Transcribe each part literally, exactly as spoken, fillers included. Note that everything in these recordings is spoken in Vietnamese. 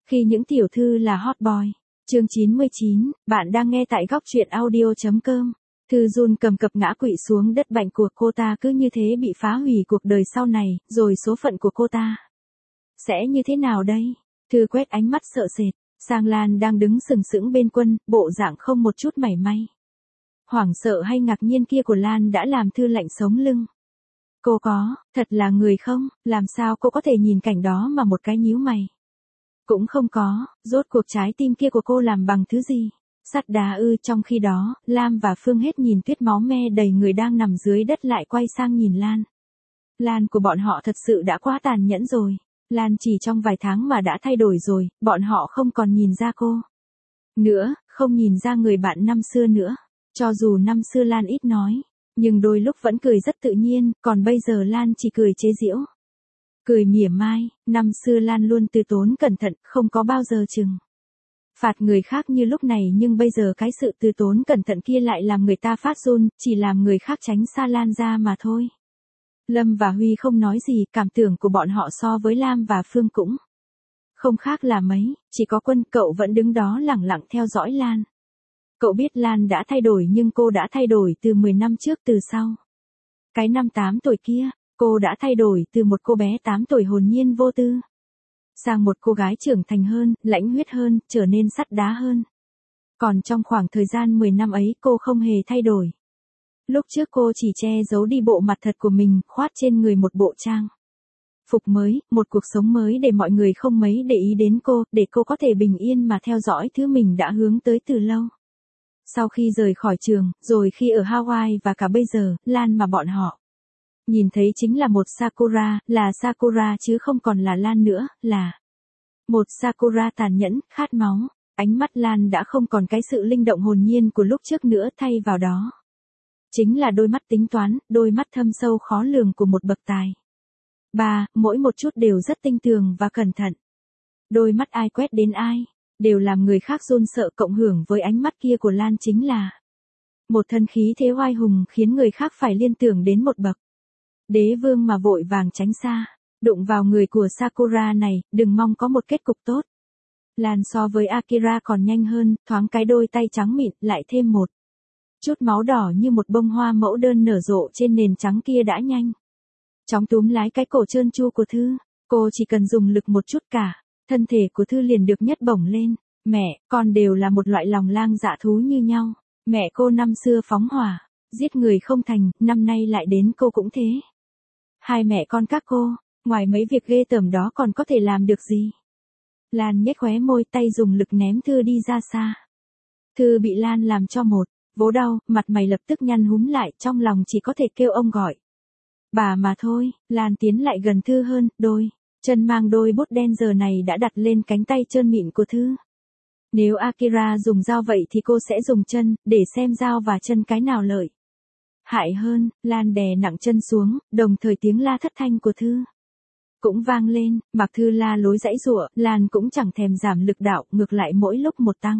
Khi những tiểu thư là hot boy. Chương chín mươi chín, bạn đang nghe tại góc truyện audio.com. Thư run cầm cập ngã quỵ xuống đất, bệnh của cô ta cứ như thế bị phá hủy cuộc đời sau này, rồi số phận của cô ta sẽ như thế nào đây? Thư quét ánh mắt sợ sệt sang Lan đang đứng sừng sững bên Quân, bộ dạng không một chút mảy may hoảng sợ hay ngạc nhiên kia của Lan đã làm Thư lạnh sống lưng. Cô có, thật là người không, làm sao cô có thể nhìn cảnh đó mà một cái nhíu mày cũng không có, rốt cuộc trái tim kia của cô làm bằng thứ gì? Sắt đá ư? Trong khi đó, Lam và Phương hết nhìn Tuyết máu me đầy người đang nằm dưới đất lại quay sang nhìn Lan. Lan của bọn họ thật sự đã quá tàn nhẫn rồi. Lan chỉ trong vài tháng mà đã thay đổi rồi, bọn họ không còn nhìn ra cô nữa, không nhìn ra người bạn năm xưa nữa. Cho dù năm xưa Lan ít nói, nhưng đôi lúc vẫn cười rất tự nhiên, còn bây giờ Lan chỉ cười chế giễu. Cười mỉa mai, năm xưa Lan luôn từ tốn cẩn thận, không có bao giờ trừng phạt người khác như lúc này, nhưng bây giờ cái sự từ tốn cẩn thận kia lại làm người ta phát run, chỉ làm người khác tránh xa Lan ra mà thôi. Lâm và Huy không nói gì, cảm tưởng của bọn họ so với Lam và Phương cũng không khác là mấy, chỉ có Quân, cậu vẫn đứng đó lẳng lặng theo dõi Lan. Cậu biết Lan đã thay đổi, nhưng cô đã thay đổi từ mười năm trước, từ sau cái năm tám tuổi kia. Cô đã thay đổi từ một cô bé tám tuổi hồn nhiên vô tư sang một cô gái trưởng thành hơn, lãnh huyết hơn, trở nên sắt đá hơn. Còn trong khoảng thời gian mười năm ấy cô không hề thay đổi. Lúc trước cô chỉ che giấu đi bộ mặt thật của mình, khoác trên người một bộ trang phục mới, một cuộc sống mới để mọi người không mấy để ý đến cô, để cô có thể bình yên mà theo dõi thứ mình đã hướng tới từ lâu. Sau khi rời khỏi trường, rồi khi ở Hawaii và cả bây giờ, Lan mà bọn họ nhìn thấy chính là một Sakura, là Sakura chứ không còn là Lan nữa, là một Sakura tàn nhẫn, khát máu. Ánh mắt Lan đã không còn cái sự linh động hồn nhiên của lúc trước nữa, thay vào đó chính là đôi mắt tính toán, đôi mắt thâm sâu khó lường của một bậc tài ba, mỗi một chút đều rất tinh tường và cẩn thận. Đôi mắt ai quét đến ai, đều làm người khác run sợ, cộng hưởng với ánh mắt kia của Lan chính là một thân khí thế oai hùng, khiến người khác phải liên tưởng đến một bậc đế vương mà vội vàng tránh xa. Đụng vào người của Sakura này, đừng mong có một kết cục tốt. Lan so với Akira còn nhanh hơn, thoáng cái đôi tay trắng mịn, lại thêm một chút máu đỏ như một bông hoa mẫu đơn nở rộ trên nền trắng kia đã nhanh chóng túm lái cái cổ trơn tru của Thư. Cô chỉ cần dùng lực một chút cả, thân thể của Thư liền được nhấc bổng lên. Mẹ, con đều là một loại lòng lang dạ thú như nhau. Mẹ cô năm xưa phóng hỏa, giết người không thành, năm nay lại đến cô cũng thế. Hai mẹ con các cô, ngoài mấy việc ghê tởm đó còn có thể làm được gì? Lan nhếch khóe môi, tay dùng lực ném Thư đi ra xa. Thư bị Lan làm cho một vố đau, mặt mày lập tức nhăn húm lại, trong lòng chỉ có thể kêu ông gọi bà mà thôi. Lan tiến lại gần Thư hơn, đôi chân mang đôi bút đen giờ này đã đặt lên cánh tay trơn mịn của Thư. Nếu Akira dùng dao vậy thì cô sẽ dùng chân, để xem dao và chân cái nào lợi hại hơn. Lan đè nặng chân xuống, đồng thời tiếng la thất thanh của Thư cũng vang lên. Mặc Thư la lối giãy giụa, Lan cũng chẳng thèm giảm lực đạo, ngược lại mỗi lúc một tăng.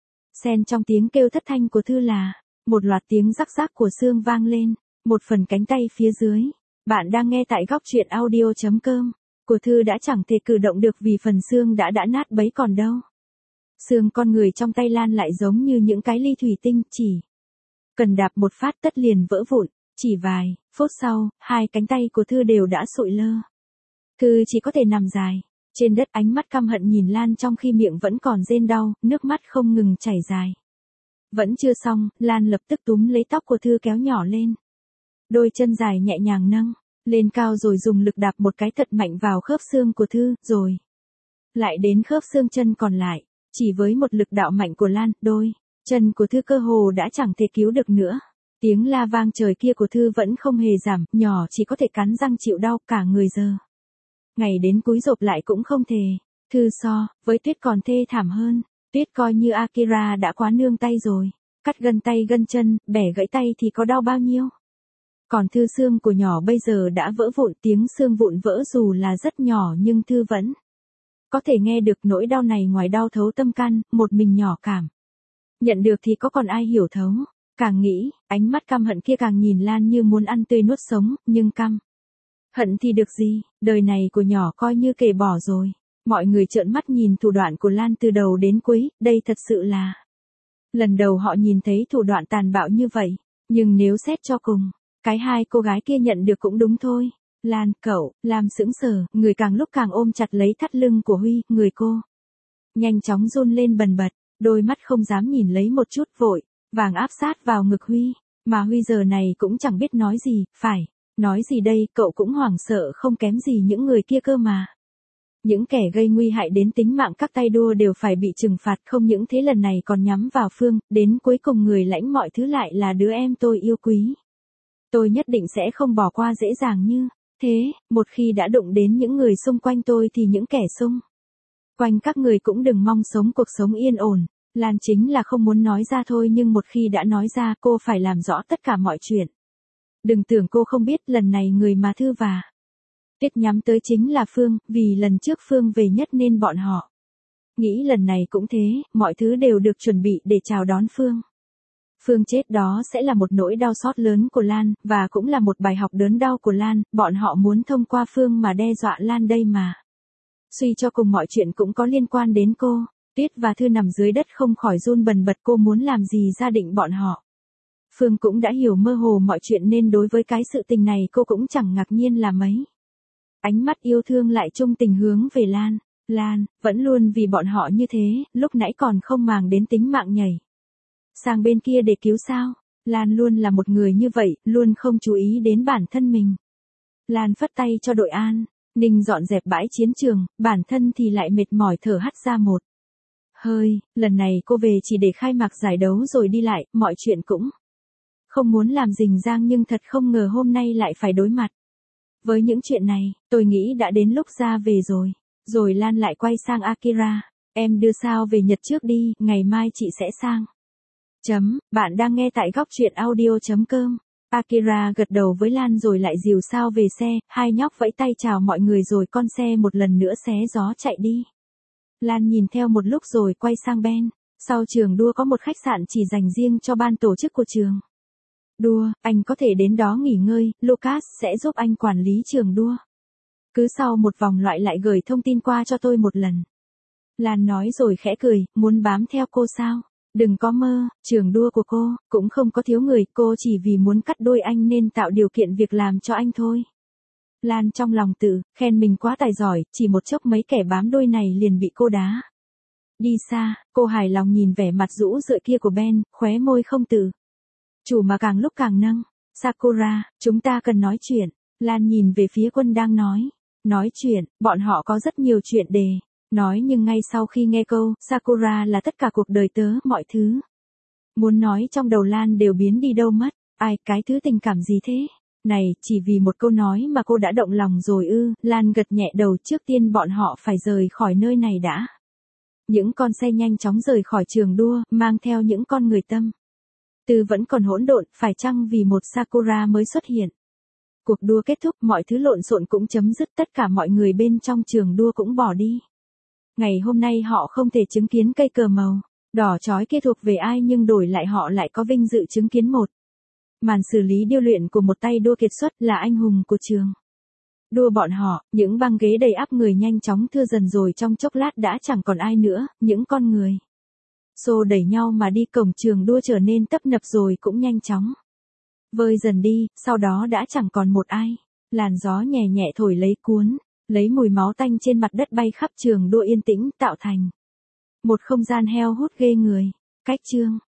Xen trong tiếng kêu thất thanh của Thư là một loạt tiếng rắc rắc của xương vang lên, một phần cánh tay phía dưới. Bạn đang nghe tại góc truyện audio.com. Của Thư đã chẳng thể cử động được vì phần xương đã đã nát bấy còn đâu. Xương con người trong tay Lan lại giống như những cái ly thủy tinh, chỉ cần đạp một phát tất liền vỡ vụn. Chỉ vài phút sau, hai cánh tay của Thư đều đã sụi lơ. Thư chỉ có thể nằm dài trên đất, ánh mắt căm hận nhìn Lan trong khi miệng vẫn còn rên đau, nước mắt không ngừng chảy dài. Vẫn chưa xong, Lan lập tức túm lấy tóc của Thư kéo nhỏ lên. Đôi chân dài nhẹ nhàng nâng lên cao rồi dùng lực đạp một cái thật mạnh vào khớp xương của Thư, rồi lại đến khớp xương chân còn lại. Chỉ với một lực đạo mạnh của Lan, đôi chân của Thư cơ hồ đã chẳng thể cứu được nữa. Tiếng la vang trời kia của Thư vẫn không hề giảm, nhỏ chỉ có thể cắn răng chịu đau, cả người giờ ngày đến cúi rộp lại cũng không thể. Thư so với Tuyết còn thê thảm hơn. Tuyết coi như Akira đã quá nương tay rồi, cắt gân tay gân chân, bẻ gãy tay thì có đau bao nhiêu. Còn Thư xương của nhỏ bây giờ đã vỡ vụn, tiếng xương vụn vỡ dù là rất nhỏ nhưng Thư vẫn có thể nghe được. Nỗi đau này ngoài đau thấu tâm can, một mình nhỏ cảm nhận được thì có còn ai hiểu thấu. Càng nghĩ, ánh mắt căm hận kia càng nhìn Lan như muốn ăn tươi nuốt sống, nhưng căm hận thì được gì, đời này của nhỏ coi như kể bỏ rồi. Mọi người trợn mắt nhìn thủ đoạn của Lan từ đầu đến cuối, đây thật sự là lần đầu họ nhìn thấy thủ đoạn tàn bạo như vậy. Nhưng nếu xét cho cùng, cái hai cô gái kia nhận được cũng đúng thôi. Lan, cậu, làm sững sờ, người càng lúc càng ôm chặt lấy thắt lưng của Huy, người cô nhanh chóng run lên bần bật, đôi mắt không dám nhìn lấy một chút, vội vàng áp sát vào ngực Huy, mà Huy giờ này cũng chẳng biết nói gì, phải nói gì đây, cậu cũng hoảng sợ không kém gì những người kia cơ mà. Những kẻ gây nguy hại đến tính mạng các tay đua đều phải bị trừng phạt, không những thế lần này còn nhắm vào Phương, đến cuối cùng người lãnh mọi thứ lại là đứa em tôi yêu quý. Tôi nhất định sẽ không bỏ qua dễ dàng như thế, một khi đã đụng đến những người xung quanh tôi thì những kẻ xung quanh các người cũng đừng mong sống cuộc sống yên ổn. Lan chính là không muốn nói ra thôi, nhưng một khi đã nói ra cô phải làm rõ tất cả mọi chuyện. Đừng tưởng cô không biết lần này người mà Thư và Tuyết nhắm tới chính là Phương, vì lần trước Phương về nhất nên bọn họ nghĩ lần này cũng thế, mọi thứ đều được chuẩn bị để chào đón Phương. Phương chết đó sẽ là một nỗi đau xót lớn của Lan, và cũng là một bài học đớn đau của Lan, bọn họ muốn thông qua Phương mà đe dọa Lan đây mà. Suy cho cùng mọi chuyện cũng có liên quan đến cô. Tuyết và Thư nằm dưới đất không khỏi run bần bật, cô muốn làm gì gia định bọn họ. Phương cũng đã hiểu mơ hồ mọi chuyện nên đối với cái sự tình này cô cũng chẳng ngạc nhiên là mấy. Ánh mắt yêu thương lại trung tình hướng về Lan. Lan, vẫn luôn vì bọn họ như thế, lúc nãy còn không màng đến tính mạng nhảy sang bên kia để cứu sao. Lan luôn là một người như vậy, luôn không chú ý đến bản thân mình. Lan phất tay cho đội an ninh dọn dẹp bãi chiến trường, bản thân thì lại mệt mỏi thở hắt ra một hơi. Lần này cô về chỉ để khai mạc giải đấu rồi đi lại, mọi chuyện cũng không muốn làm rình rang, nhưng thật không ngờ hôm nay lại phải đối mặt với những chuyện này. Tôi nghĩ đã đến lúc ra về rồi. Rồi Lan lại quay sang Akira. Em đưa sao về Nhật trước đi, ngày mai chị sẽ sang. Chấm, bạn đang nghe tại góc truyện audio.com. Akira gật đầu với Lan rồi lại dìu sao về xe, hai nhóc vẫy tay chào mọi người rồi con xe một lần nữa xé gió chạy đi. Lan nhìn theo một lúc rồi quay sang Ben. Sau trường đua có một khách sạn chỉ dành riêng cho ban tổ chức của trường đua, anh có thể đến đó nghỉ ngơi, Lucas sẽ giúp anh quản lý trường đua. Cứ sau một vòng loại lại gửi thông tin qua cho tôi một lần. Lan nói rồi khẽ cười, muốn bám theo cô sao? Đừng có mơ, trường đua của cô cũng không có thiếu người, cô chỉ vì muốn cắt đuôi anh nên tạo điều kiện việc làm cho anh thôi. Lan trong lòng tự khen mình quá tài giỏi, chỉ một chốc mấy kẻ bám đuôi này liền bị cô đá đi xa. Cô hài lòng nhìn vẻ mặt rũ rượi kia của Ben, khóe môi không tự chủ mà càng lúc càng nâng. Sakura, chúng ta cần nói chuyện. Lan nhìn về phía Quân đang nói. Nói chuyện, bọn họ có rất nhiều chuyện để nói, nhưng ngay sau khi nghe câu Sakura là tất cả cuộc đời tớ, mọi thứ muốn nói trong đầu Lan đều biến đi đâu mất. Ai, cái thứ tình cảm gì thế? Này, chỉ vì một câu nói mà cô đã động lòng rồi ư? Lan gật nhẹ đầu, trước tiên bọn họ phải rời khỏi nơi này đã. Những con xe nhanh chóng rời khỏi trường đua, mang theo những con người tâm tư vẫn còn hỗn độn, phải chăng vì một Sakura mới xuất hiện. Cuộc đua kết thúc, mọi thứ lộn xộn cũng chấm dứt, tất cả mọi người bên trong trường đua cũng bỏ đi. Ngày hôm nay họ không thể chứng kiến cây cờ màu đỏ chói kia thuộc về ai, nhưng đổi lại họ lại có vinh dự chứng kiến một màn xử lý điêu luyện của một tay đua kiệt xuất, là anh hùng của trường đua bọn họ. Những băng ghế đầy ắp người nhanh chóng thưa dần rồi trong chốc lát đã chẳng còn ai nữa, những con người xô đẩy nhau mà đi, cổng trường đua trở nên tấp nập rồi cũng nhanh chóng vơi dần đi, sau đó đã chẳng còn một ai. Làn gió nhẹ nhẹ thổi lấy cuốn lấy mùi máu tanh trên mặt đất bay khắp trường đua, yên tĩnh tạo thành một không gian heo hút ghê người. Cách chương